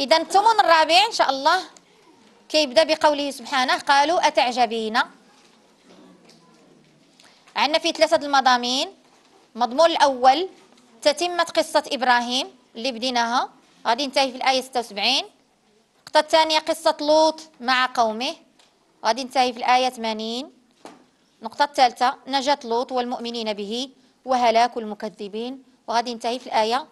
إذا الثمن الرابع إن شاء الله كيبدأ بقوله سبحانه قالوا أتعجبين. عندنا فيه 3 المضامين. المضمون الأول تتمة قصة إبراهيم اللي بديناها غادي ينتهي في الآية 76. النقطة الثانية قصة لوط مع قومه غادي ينتهي في الآية 80. النقطة الثالثة نجاة لوط والمؤمنين به وهلاك المكذبين وغادي ينتهي في الآية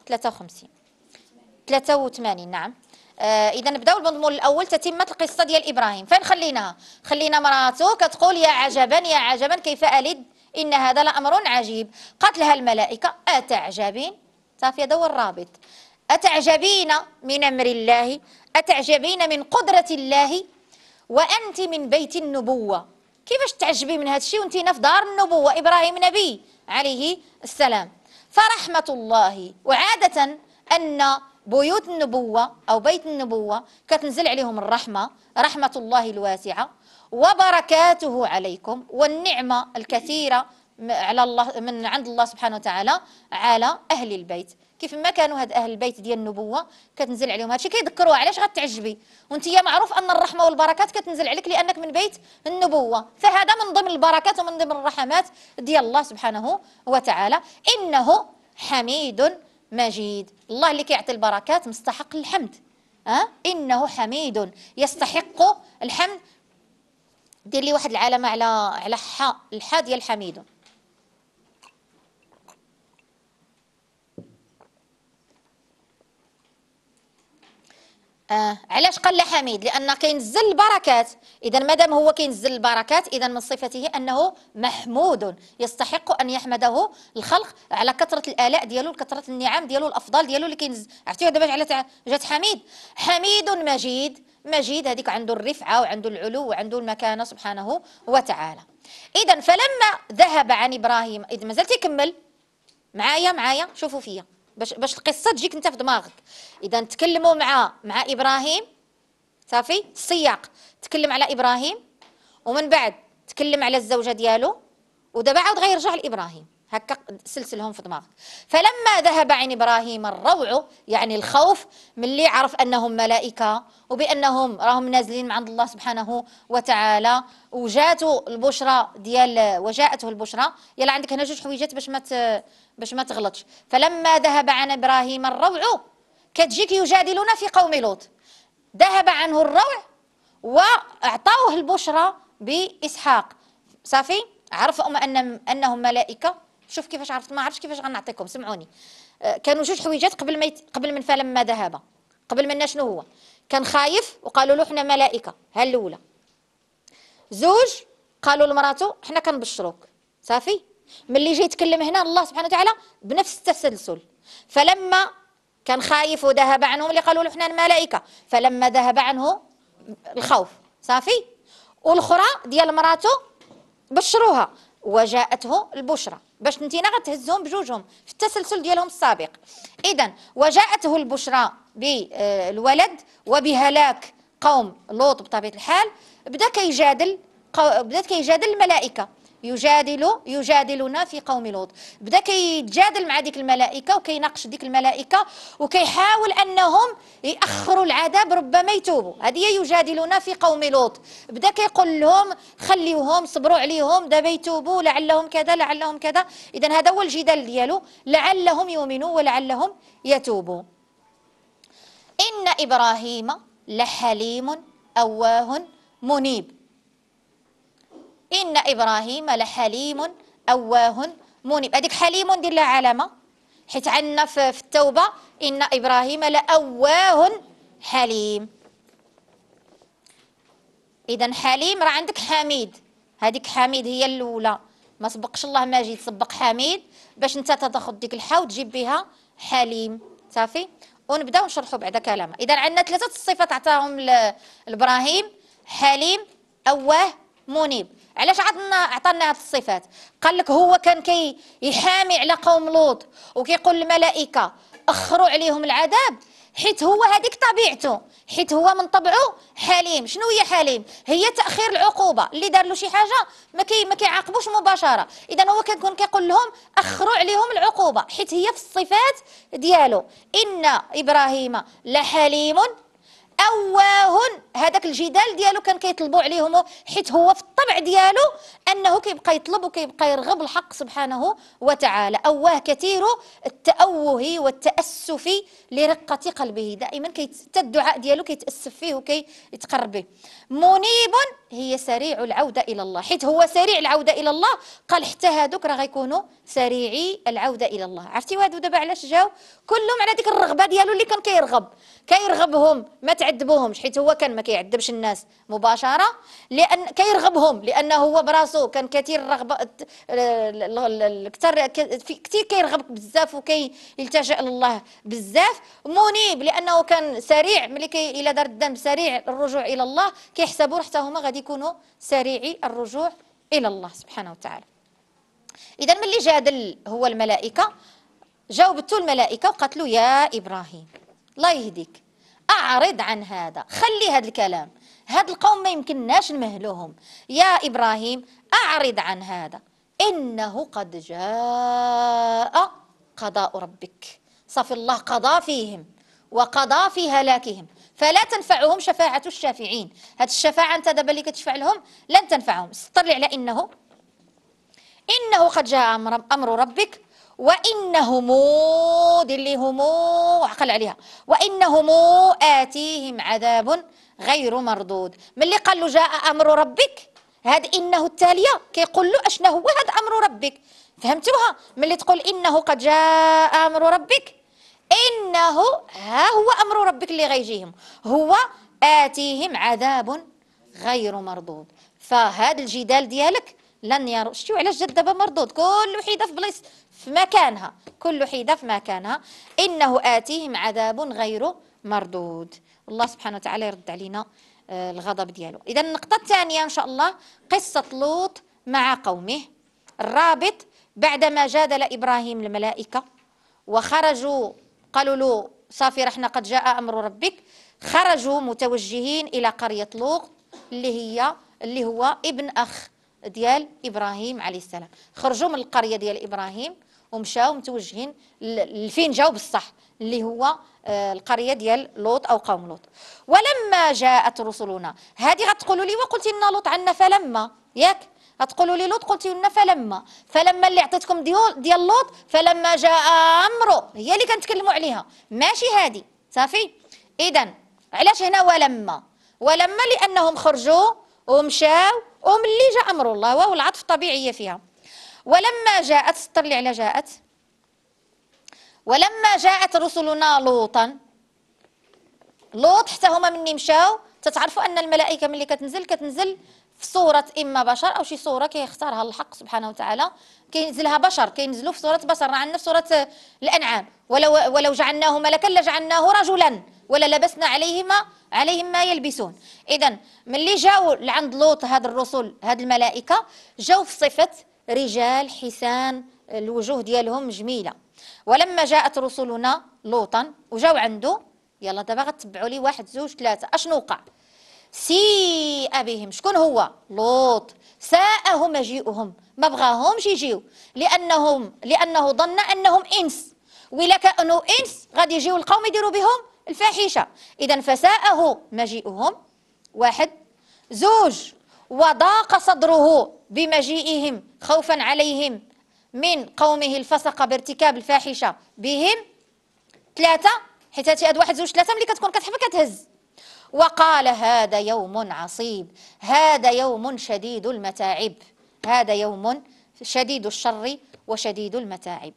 83. نعم. إذا نبداو بالمضمون الأول تتمة القصة ديال إبراهيم. فين خليناها؟ خلينا مراته كتقول يا عجبا يا عجبا كيف ألد إن هذا لأمر عجيب. قالت لها الملائكة أتعجبين. صافي هذا هو الرابط. أتعجبين من أمر الله أتعجبين من قدرة الله وأنت من بيت النبوة. كيفاش تعجبي من هذا الشيء وانت في دار النبوة؟ إبراهيم نبي عليه السلام. فرحمة الله، وعادة أن بيوت النبوة أو بيت النبوة كتنزل عليهم الرحمة، رحمة الله الواسعة وبركاته عليكم والنعمة الكثيرة على الله من عند الله سبحانه وتعالى على أهل البيت. كيف ما كانوا هاد أهل البيت ديال النبوة كتنزل عليهم هادشي كيذكروها. علاش غتعجبي وانت معروف أن الرحمة والبركات كتنزل عليك لأنك من بيت النبوة، فهذا من ضمن البركات ومن ضمن الرحمات ديال الله سبحانه وتعالى. إنه حميد مجيد. الله اللي كيعطي البركات مستحق الحمد. إنه حميد يستحق الحمد. دير لي واحد العلامة على الحاء ديال حميد. علاش قال له حميد؟ لأن كينزل البركات. إذا مادام هو كينزل البركات إذا من صفته أنه محمود يستحق أن يحمده الخلق على كثرة الآلاء ديالو، كثرة النعم ديالو، الأفضال ديالو اللي كينزل. عرفتي دابا على جات حميد. حميد مجيد. مجيد هذيك عنده الرفعة وعنده العلو وعنده المكانة سبحانه وتعالى. إذا فلما ذهب عن إبراهيم، إذا مازال تيكمل معايا شوفوا فيا باش القصه تجيك انت في دماغك. اذا تكلموا مع ابراهيم صافي السياق تكلم على ابراهيم ومن بعد تكلم على الزوجه ديالو ودابا عاود غيرجع لابراهيم. هكا سلسلهم في دماغك. فلما ذهب عن ابراهيم الروع يعني الخوف ملي عرف انهم ملائكه وبانهم راهم نازلين من عند الله سبحانه وتعالى وجاته البشرى وجاءته البشرى. يلا عندك هنا 2 حويجات باش ما تغلطش. فلما ذهب عن ابراهيم الروع كتجيك يجادلنا في قوم لوط. ذهب عنه الروع واعطوه البشرى باسحاق. صافي عرفوا انهم ملائكه. شوف كيفاش عرفت، ما عرفتش كيفاش غنعطيكم. سمعوني. كانوا 2 حويجات قبل من فلما ذهب. قبل منا شنو هو؟ كان خايف وقالوا له احنا ملائكه. ها الاولى. 2 قالوا لمراته احنا كنبشروك. صافي ملي جاي يتكلم هنا الله سبحانه وتعالى بنفس التسلسل. فلما كان خايف وذهب عنهم اللي قالوا له احنا الملائكه، فلما ذهب عنه الخوف صافي. والاخرى ديال مراته بشروها وجاءته البشرى باش نتينا غتهزهم بجوجهم في التسلسل ديالهم السابق. اذا وجاءته البشرى بالولد وبهلاك قوم لوط بطبيعه الحال. بدات كيجادل الملائكه. يجادلنا في قوم لوط. بدا كيتجادل مع ديك الملائكه وكيناقش ديك الملائكه وكيحاول انهم ياخروا العذاب ربما يتوبوا. هذه يجادلنا في قوم لوط. بدا كيقول لهم خليوهم صبروا عليهم دابا يتوبوا لعلهم كذا لعلهم كذا. اذا هذا هو الجدال ديالو لعلهم يؤمنوا ولعلهم يتوبوا. ان ابراهيم لحليم اواه منيب. إن إبراهيم لحليم أواه منيب. هذيك حليم ندير لها علامة حيت عندنا في التوبة إن إبراهيم لأواه حليم. إذا حليم راه عندك حميد. هذيك حميد هي الأولى. ما سبقش الله ماجد سبق حميد باش انت تاخذ ديك الحاء وتجيب بها حليم. صافي ونبداو نشرحوا بعدا كلامه. إذا عندنا 3 الصفات عطاهم لإبراهيم: حليم أواه منيب. علاش عطانا هذه الصفات؟ قال لك هو كان يحامي على قوم لوط وكيقول للملائكه اخروا عليهم العذاب حيت هو هذيك طبيعته، حيت هو من طبعه حليم. شنو هي حليم؟ هي تاخير العقوبه. اللي دار له شي حاجه ما كيعاقبوش مباشره. اذا هو كيكون كيقول لهم اخروا عليهم العقوبه حيت هي في الصفات ديالو. ان ابراهيم لحليم أواه. هذاك الجدال ديالو كان كيطلبوا عليهم، حيت هو في الطبع ديالو أنه كيبقى يطلب وكيبقى يرغب الحق سبحانه وتعالى. أواه كثير التأوه والتأسف لرقة قلبه، دائما حتى الدعاء ديالو كيتأسف فيه وكيتقرب به. منيب هي سريع العودة إلى الله، حيت هو سريع العودة إلى الله، قال حتى هادوك راه غيكونوا سريعي العودة إلى الله. عرفتي هادو دابا علاش جاو؟ كلهم على ديك الرغبة ديالو اللي كان كيرغبهم، ما تعذبوهمش، حيت هو كان ما كيعذبش الناس مباشرة، لأن كيرغبهم، لأنه هو براسو كان كثير الرغبة، كثير كيرغب بزاف وكيلتجئ لله بزاف. منيب لأنه كان سريع، ملي إلى دار الذنب سريع الرجوع إلى الله، كيحسبوا حتى هما غادي يكونوا سريعي الرجوع إلى الله سبحانه وتعالى. إذا ملي جادل هو الملائكة، جاوبته الملائكة وقالت له يا إبراهيم الله يهديك، أعرض عن هذا، خلي هذا الكلام، هاد القوم ما يمكنناش نمهلوهم. يا إبراهيم أعرض عن هذا، إنه قد جاء قضاء ربك. صافي الله قضى فيهم وقضى في هلاكهم، فلا تنفعهم شفاعة الشافعين. هاد الشفاعة أنت دابا اللي كتشفع لهم لن تنفعهم. استطلع على إنه قد جاء أمر ربك وإنهم دي اللي هم عقل عليها، وإنهم آتيهم عذاب غير مردود. ملي قال له جاء أمر ربك، هاد إنه التالية كيقول له أشنا هو هاد أمر ربك. فهمتوها؟ ملي تقول إنه قد جاء أمر ربك، إنه ها هو أمر ربك اللي غيجيهم، هو آتيهم عذاب غير مردود. فهاد الجدال ديالك لن يروا. شتو علاش جات دابا مردود؟ كل وحيده في بلايص في مكانها، كل وحيده في مكانها. انه اتيهم عذاب غير مردود. الله سبحانه وتعالى يرد علينا الغضب ديالو. اذا النقطه الثانيه ان شاء الله قصه لوط مع قومه. الرابط بعدما جادل ابراهيم الملائكه وخرجوا قالوا له صافي رحنا قد جاء امر ربك، خرجوا متوجهين الى قريه لوط اللي هو ابن اخ ديال ابراهيم عليه السلام. خرجوا من القريه ديال ابراهيم ومشاو متوجهين لفين جاو بصح، اللي هو القريه ديال لوط او قوم لوط. ولما جاءت رسلنا، هذه غتقولوا لي وقلت لنا لوط عنا فلما، ياك غتقولوا لي لوط قلتي لنا فلما اللي عطيتكم ديال لوط، فلما جاء امره هي اللي كنتكلموا عليها، ماشي هذه. صافي. اذا علاش هنا ولما لانهم خرجوا ومشاو وملي جاء امر الله، وهو العطف طبيعيه فيها. ولما جاءت، سطر لي على جاءت، ولما جاءت رسلنا لوط حتى هما مني مشاو. تتعرفوا ان الملائكه ملي كتنزل في صوره اما بشر او شي صوره كيختارها الحق سبحانه وتعالى، كينزلها بشر، كينزلوا في صوره بشر. عندنا في سوره الانعام ولو جعلناه ملكا لجعلناه رجلا ولا لبسنا عليهم ما يلبسون. اذا ملي جاوا لعند لوط هاد الرسل هاد الملائكه جاوا في صفه رجال حسان، الوجوه ديالهم جميله. ولما جاءت رسلنا لوطا وجاوا عنده، يلا دابا غتبعوا لي 1 2 3 اشنو وقع؟ سيء بهم. شكون هو؟ لوط. ساءه مجيئهم، ما بغاهمش يجيو، لانه ظن انهم انس، ولا كانوا انس غادي يجيو القوم يديروا بهم الفاحشه. اذا فساءه مجيئهم، 1 2، وضاق صدره بمجيئهم خوفا عليهم من قومه الفسق بارتكاب الفاحشه بهم، 3، حيت هاد 1 2 3 ملي كتكون كتحب كتهز. وقال هذا يوم عصيب، هذا يوم شديد المتاعب، هذا يوم شديد الشر وشديد المتاعب.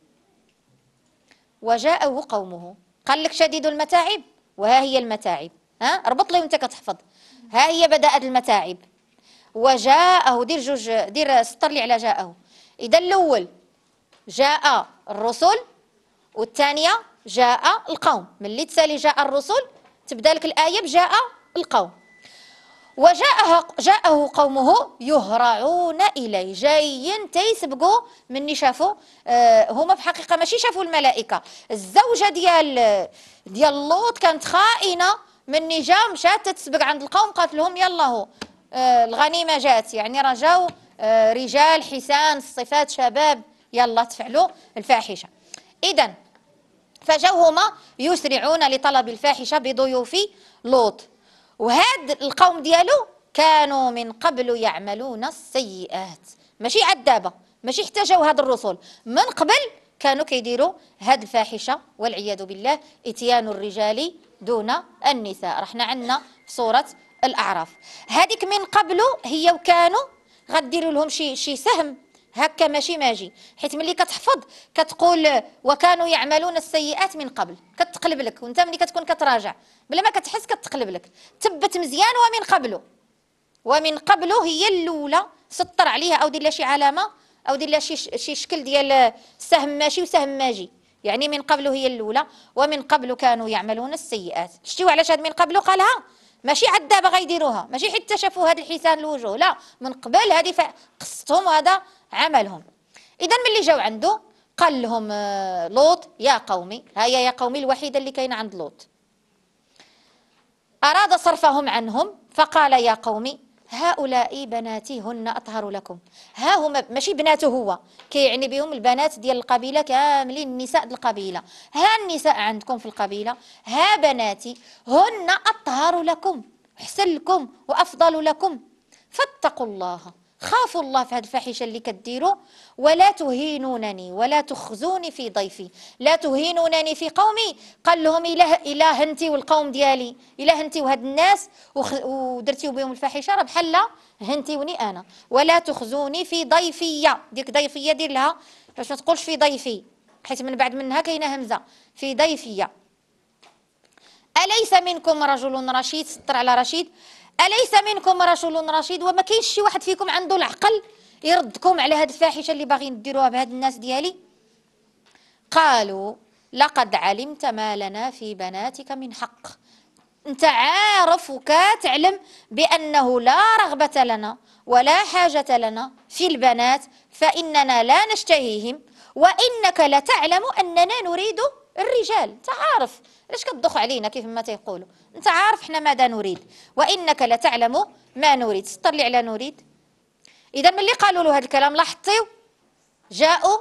وجاءه قومه، قال لك شديد المتاعب وها هي المتاعب، ربط لي وانت كتحفظ، ها هي بدأت المتاعب. وجاءه، دير سطر لي على جاءه. اذا الاول جاء الرسل والثانيه جاء القوم. ملي تسالي جاء الرسل تبدا لك الايه بجاء القوم. جاءه قومه يهرعون اليه، جايين تيسبقوا مني شافوا. هما في الحقيقه ماشي شافوا الملائكه، الزوجه ديال لوط كانت خائنه، مني جا مشات تتسبق عند القوم قالت لهم يلا هو الغنيمه جات، يعني رجاو رجال حسان الصفات شباب، يلا تفعلوا الفاحشه. اذا فجاو هما يسرعون لطلب الفاحشه بضيوف لوط. وهاد القوم ديالو كانوا من قبل يعملون السيئات، ماشي عاد دابا، ماشي حتى جاو هاد الرسل، من قبل كانوا كيديروا هاد الفاحشه والعياذ بالله، اتيان الرجال دون النساء. رحنا عندنا في سوره الاعراف. هذيك من قبل هي وكانوا غديروا لهم شي سهم هكا ماشي ماجي، حيت ملي كتحفظ كتقول وكانوا يعملون السيئات من قبل، كتقلب لك، وانت ملي كتكون كتراجع بلا ما كتحس كتقلب لك، تبت مزيان ومن قبله. ومن قبله هي الاولى، سطر عليها او دير لها شي علامه او دير لها شي شكل ديال سهم ماشي وسهم ماجي، يعني من قبله هي الاولى. ومن قبل كانوا يعملون السيئات. شتيو علاش هاد من قبله قالها؟ ماشي عاد دابا غيديروها، ماشي حتى شافوا هاد الحسان الوجوه، لا، من قبل هذه قصتهم وهذا عملهم. اذا ملي جاو عنده قال لهم لوط يا قومي، هيا يا قومي الوحيده اللي كاينه عند لوط، أراد صرفهم عنهم فقال يا قوم هؤلاء بناتي هن أطهر لكم. ها هما ماشي بناته هو، كيعني بهم البنات ديال القبيلة كاملين، النساء ديال القبيلة. ها النساء عندكم في القبيلة، ها بناتي هن أطهر لكم، أحسن لكم وأفضل لكم، فاتقوا الله، خافوا الله في هذه الفاحشة اللي كديروا، ولا تهينونني ولا تخزوني في ضيفي. لا تهينونني في قومي، قال لهم إله انتي والقوم ديالي، إله انتي وهاد الناس ودرتيو بهم الفاحشة، راه بحال هنتيوني أنا. ولا تخزوني في ضيفي، ديك ضيفية دير لها باش ما تقولش في ضيفي، حيت من بعد منها كاينة همزة، في ضيفي. أليس منكم رجل رشيد، سطر على رشيد، أليس منكم رجل رشيد، وما كاينش شي واحد فيكم عنده العقل يردكم على هذه الفاحشة اللي باغيين ديروها بهاد الناس ديالي. قالوا لقد علمت ما لنا في بناتك من حق، انت عارف وكتعلم بأنه لا رغبة لنا ولا حاجة لنا في البنات، فإننا لا نشتهيهم، وإنك لتعلم أننا نريد الرجال. انت عارف ليش كتضخ علينا كيف ما تيقولوا، انت عارف احنا ماذا نريد، وإنك لتعلم ما نريد. سطر لي على نريد. إذا ملي قالوا له هذا الكلام لاحظتيو، جاءوا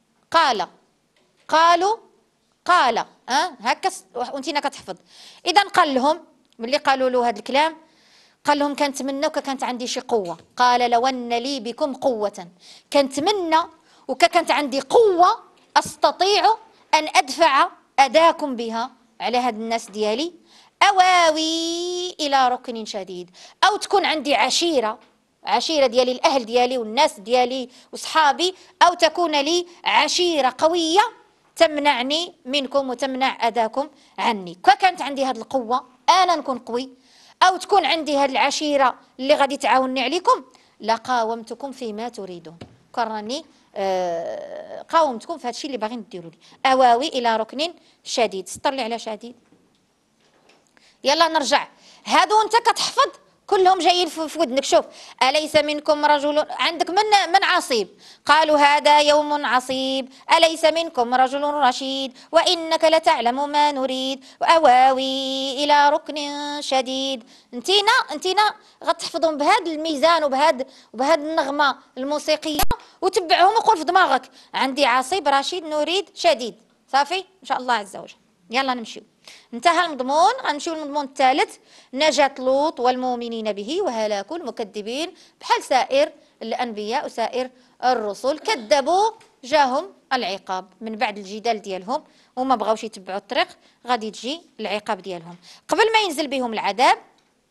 قالوا قال هكا وانتينا كتحفظ. اذا قال لهم ملي قالوا له هذا الكلام، قال لهم كنتمنى وكانت عندي شي قوه، قال لو ان لي بكم قوه، كنتمنى وكانت عندي قوه استطيع ان ادفع اداكم بها على هاد الناس ديالي، اواوي الى ركن شديد، او تكون عندي عشيره ديالي، الاهل ديالي والناس ديالي وصحابي، او تكون لي عشيره قويه تمنعني منكم وتمنع أذاكم عني. كانت عندي هذه القوة أنا نكون قوي، أو تكون عندي هذه العشيرة اللي غادي تعاونني عليكم، لقاومتكم فيما تريدون، كراني قاومتكم في هذا الشيء اللي باغيين ديروا لي. أواوي إلى ركن شديد، سطر لي على شديد. يلا نرجع، هادو انت كتحفظ كلهم جايين في ودنك. شوف، أليس منكم رجل، عندك من عصيب، قالوا هذا يوم عصيب، أليس منكم رجل رشيد، وإنك لتعلم ما نريد، وأواوي إلى ركن شديد. انتينا غتحفظهم بهذا الميزان وبهذا النغمة الموسيقية، وتبعهم وقول في دماغك عندي عصيب رشيد نريد شديد، صافي إن شاء الله عز وجل. يلا نمشيو، انتهى المضمون. غنمشيو للمضمون الثالث، نجاة لوط والمؤمنين به وهلاك المكذبين. بحال سائر الأنبياء وسائر الرسل، كذبوا جاهم العقاب من بعد الجدال ديالهم وما بغاوش يتبعوا الطريق، غادي تجي العقاب ديالهم. قبل ما ينزل بهم العذاب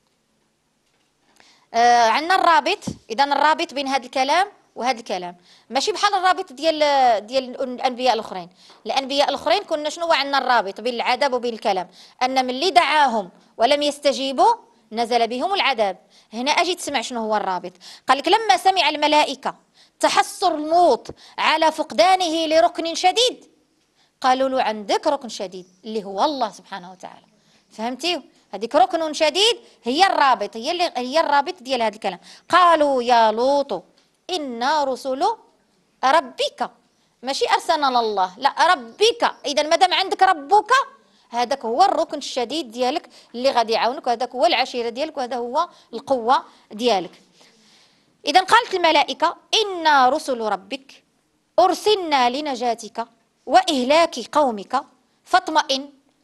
عندنا الرابط. إذا الرابط بين هذا الكلام وهذا الكلام ماشي بحال الرابط ديال الانبياء الاخرين. الانبياء الاخرين كنا شنو عندنا الرابط بين العذاب وبين الكلام، ان من اللي دعاهم ولم يستجيبوا نزل بهم العذاب. هنا اجي تسمع شنو هو الرابط. قال لك لما سمع الملائكه تحسر لوط على فقدانه لركن شديد، قالوا له عندك ركن شديد اللي هو الله سبحانه وتعالى. فهمتيو؟ هذيك ركن شديد هي الرابط، هي الرابط ديال هذا الكلام. قالوا يا لوط إنا رسل ربك، ماشي أرسلنا الله، لا ربك. إذا مادام عندك ربك، هذاك هو الركن الشديد ديالك اللي غادي يعاونك، وهذاك هو العشيرة ديالك، وهذا هو القوة ديالك. إذا قالت الملائكة إنا رسل ربك أرسلنا لنجاتك وإهلاك قومك فاطمئن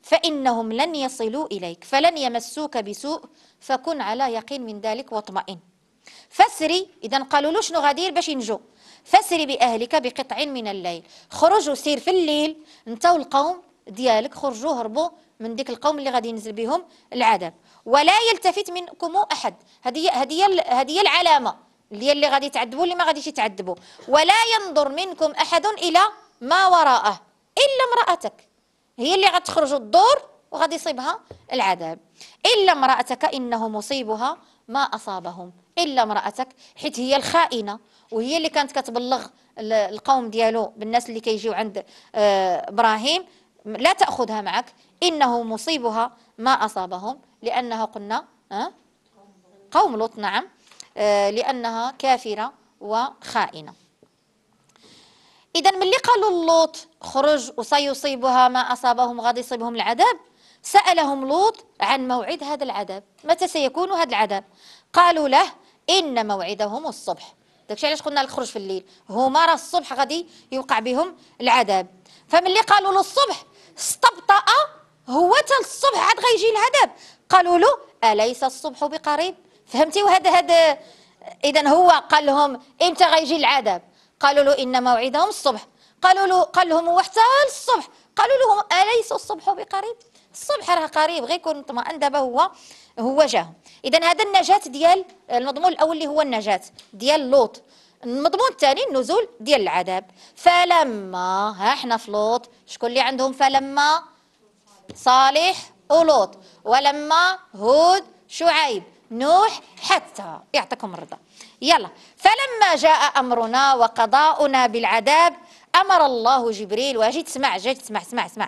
فإنهم لن يصلوا إليك فلن يمسوك بسوء فكن على يقين من ذلك واطمئن. فسري، إذا قالوا له شنو غادير باش ينجو؟ فسري بأهلك بقطع من الليل، خرجوا سير في الليل انت والقوم ديالك، خرجوا هربوا من ديك القوم اللي غادي ينزل بهم العذاب، ولا يلتفت منكم أحد. هذه العلامة اللي غادي تعذبوا اللي ما غاديش يتعذبوا. ولا ينظر منكم أحد إلى ما وراءه إلا امرأتك، هي اللي غتخرج الدور وغادي يصيبها العذاب. إلا امرأتك إنه مصيبها ما أصابهم، إلا امرأتك حيت هي الخائنة وهي اللي كانت كتبلغ القوم ديالو بالناس اللي كيجيو عند إبراهيم، لا تأخذها معك، إنه مصيبها ما أصابهم، لأنها قلنا قوم لوط، نعم، لأنها كافرة وخائنة. إذا ملي قالوا لوط خرج وسيصيبها ما أصابهم، غادي يصيبهم العذاب، سألهم لوط عن موعد هذا العذاب، متى سيكون هذا العذاب؟ قالوا له إن موعدهم الصبح. داكشي علاش قلنا لك خرج في الليل، هما راه الصبح غادي يوقع بهم العذاب. فملي قالوا له الصبح استبطأ، هو حتى الصبح عاد غيجي العذاب. قالوا له أليس الصبح بقريب؟ فهمتي؟ وهذا إذا هو قال لهم إمتى غيجي العذاب؟ قالوا له إن موعدهم الصبح. قال لهم هو حتى الصبح. قالوا لهم أليس الصبح بقريب؟ الصبح راه قريب، غير يكون طمأن دابا هو جاهم. إذا هذا النجاة ديال المضمون الأول اللي هو النجاة ديال لوط. المضمون الثاني النزول ديال العذاب. فلما، ها احنا في لوط، شكون اللي عندهم فلما؟ صالح ولوط، ولما هود شعيب نوح، حتى يعطيكم الرضا. يلا، فلما جاء أمرنا وقضاؤنا بالعذاب أمر الله جبريل، واجي تسمع اسمع.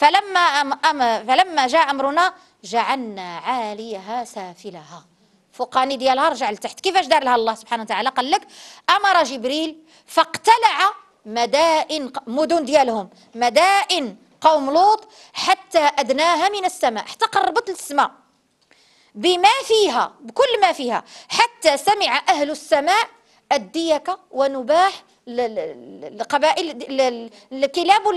فلما جاء أمرنا جعلنا عاليها سافلها، فوقاني ديالها رجع لتحت. كيفاش دار لها الله سبحانه وتعالى؟ قال لك أمر جبريل فاقتلع مدن ديالهم، مدائن قوم لوط، حتى أدناها من السماء، حتى قربت للسماء بما فيها، بكل ما فيها، حتى سمع أهل السماء الديك ونباح القبائل الكلاب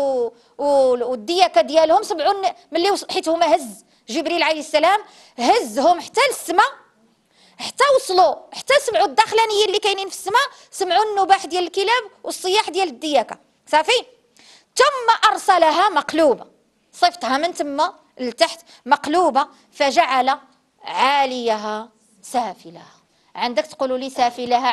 والديكة ديالهم سمعوا ملي حيت هما هز جبريل عليه السلام هزهم حتى للسماء، حتى وصلوا، حتى سمعوا الداخلانيين اللي كاينين في السماء، سمعوا النباح ديال الكلاب والصياح ديال الديكة، صافي. ثم أرسلها مقلوبة، صفتها من تما لتحت مقلوبة، فجعل عاليها سافلها. عندك تقولوا لي سافلها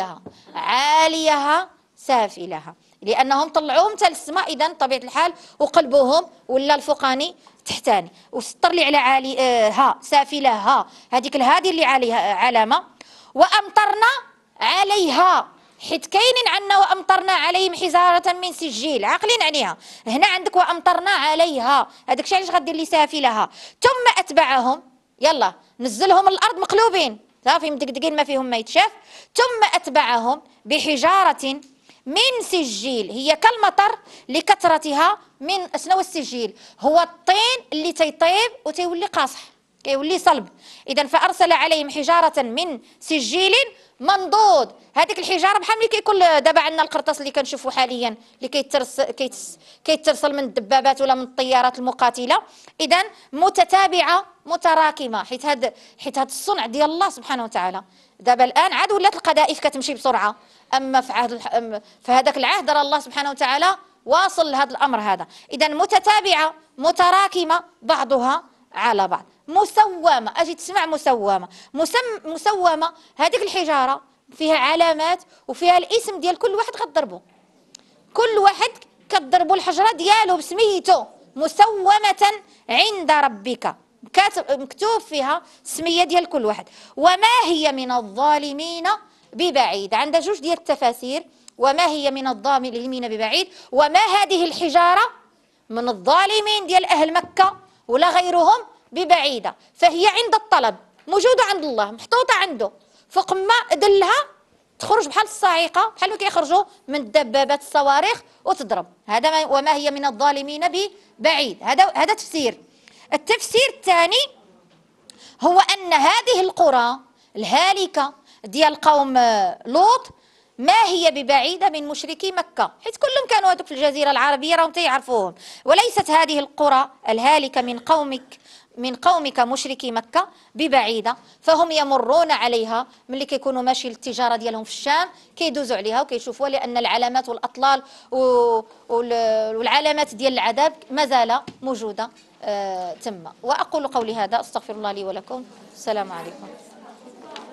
عاليها سافلها، لأنهم طلعوهم حتى للسماء، إذن طبيعة الحال وقلبوهم ولا الفوقاني تحتاني، وستر لي على عاليها سافلها، هذيك الهادي اللي عليها علامة. وأمطرنا عليها، حيت كاينين عنا وأمطرنا عليهم حجارة من سجيل، عاقلين عليها. هنا عندك وأمطرنا عليها، هذاك الشيء علاش غدير لي سافلها. ثم أتبعهم، يلا نزلهم الأرض مقلوبين، صافي مدقدقين ما فيهم ما يتشاف. ثم أتبعهم بحجارة من سجيل، هي كالمطر لكثرتها. من شنو السجيل؟ هو الطين اللي تيطيب وتيولي قاصح، كيولي صلب. إذا فأرسل عليهم حجارة من سجيل منضود. هذيك الحجاره بحال ملي كيكون دابا عندنا القرطاس اللي كنشوفوا حاليا اللي كيترسل من الدبابات ولا من الطيارات المقاتله. اذا متتابعه متراكمه، حيت هذا الصنع ديال الله سبحانه وتعالى. دابا الان عاد ولات القذائف كتمشي بسرعه، اما في هذاك العهد راه الله سبحانه وتعالى واصل لهذا الامر هذا. اذا متتابعه متراكمه بعضها على بعض، مسومة. أجي تسمع مسومة، هذيك الحجارة فيها علامات وفيها الاسم ديال كل واحد غتضربه، كل واحد كتضربوا الحجرة ديالو بسميته، مسومة عند ربك، مكتوب فيها سمية ديال كل واحد. وما هي من الظالمين ببعيد، عندها جوج ديال التفاسير، وما هي من الظالمين ببعيد، وما هذه الحجارة من الظالمين ديال أهل مكة ولا غيرهم ببعيدة، فهي عند الطلب، موجودة عند الله، محطوطة عنده فوق ما دلها تخرج بحال الصاعقة، بحال ما كيخرجوا من الدبابات الصواريخ وتضرب. هذا وما هي من الظالمين ببعيد، هذا تفسير. التفسير الثاني هو أن هذه القرى الهالكة ديال قوم لوط ما هي ببعيدة من مشركي مكة، حيث كلهم كانوا هذوك في الجزيرة العربية راهم تيعرفوهم. وليست هذه القرى الهالكة من قومك مشركي مكة ببعيدة، فهم يمرون عليها ملي كيكونوا ماشي للتجارة ديالهم في الشام، كيدوزوا عليها وكيشوفوها، لأن العلامات والأطلال والعلامات ديال العذاب مازال موجودة تما. وأقول قولي هذا، أستغفر الله لي ولكم. السلام عليكم.